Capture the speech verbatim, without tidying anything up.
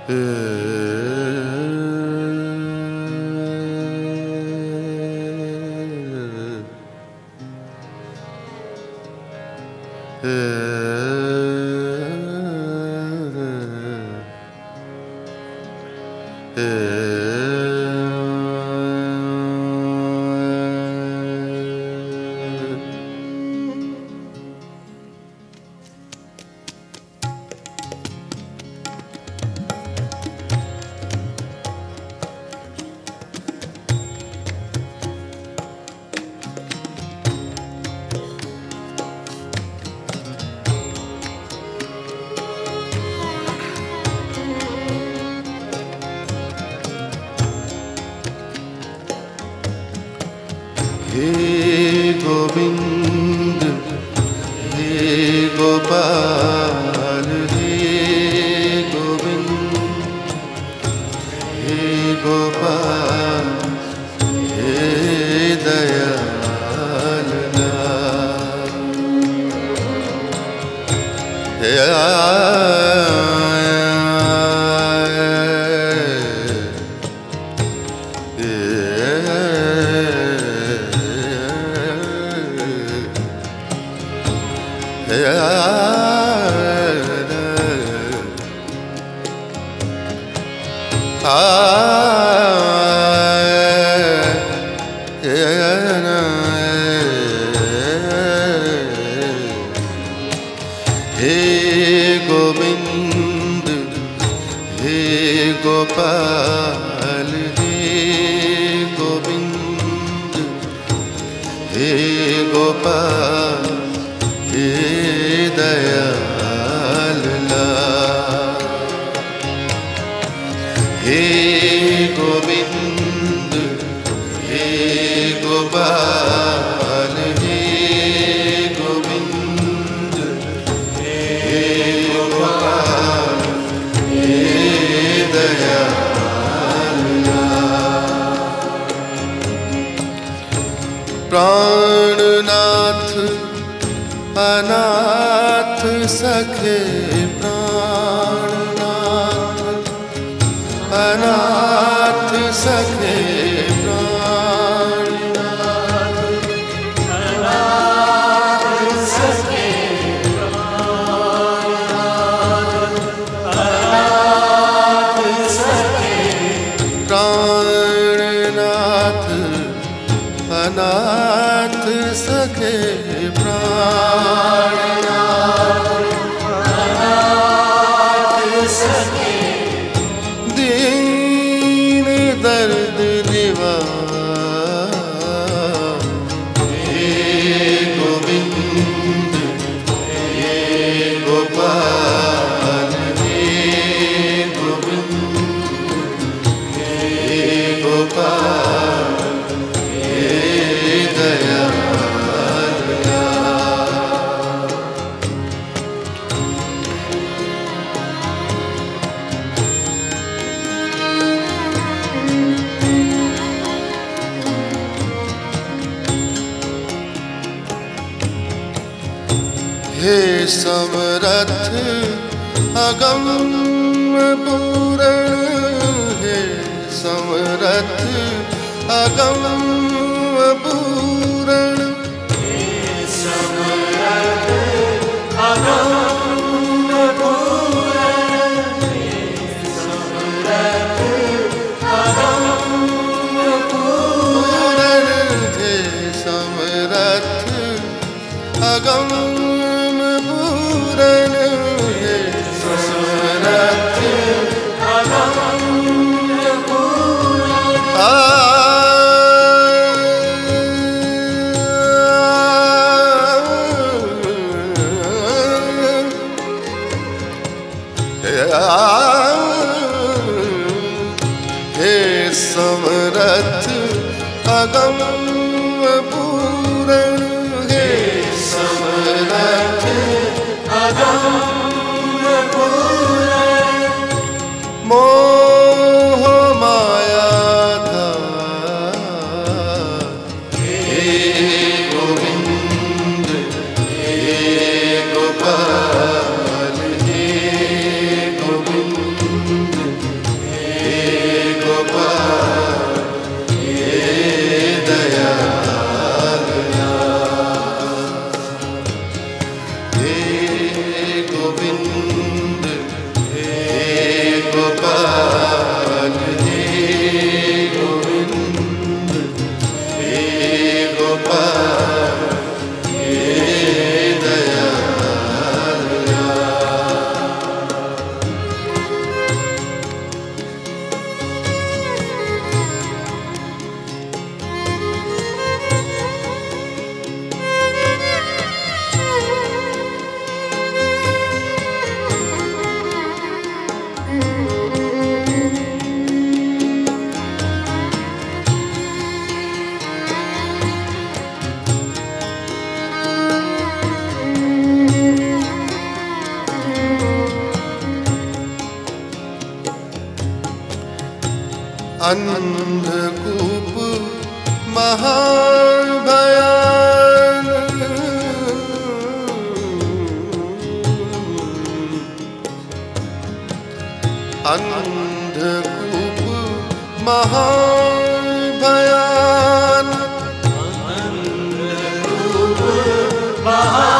हे गोविंद हे गोपाल हे गोविंद हे गोपाल हे दयाल हे हे गोविंद हे गोपाल हे गोविंद हे गोपाल हे दयाल हे गोविंद हे गोपाल हे गोविंद हे गोपाल हे दयाल प्राणनाथ अनाथ सखे प्राणनाथ अनाथ सखे प्राणनाथ अनाथ सखे प्राणनाथ अनाथ सखे प्राणनाथ अनाथ सखे प्राणनाथ अनाथ सखे दीन दर्द निवार हे गोविंद हे गोपाल हे गोविंद हे गोपाल हे दयाल हे समरथ अगम पूरण हे समरथ अगम पूरण हे समरथ अगम पूरण हे समरथ अगम पूरण हे समरथ अगम पूरण हे समरथ अगम पूरण हे समरथ अगम पूरण हे समरथ अंधकूप महाभयान, अंधकूप महाभयान, अंधकूप महा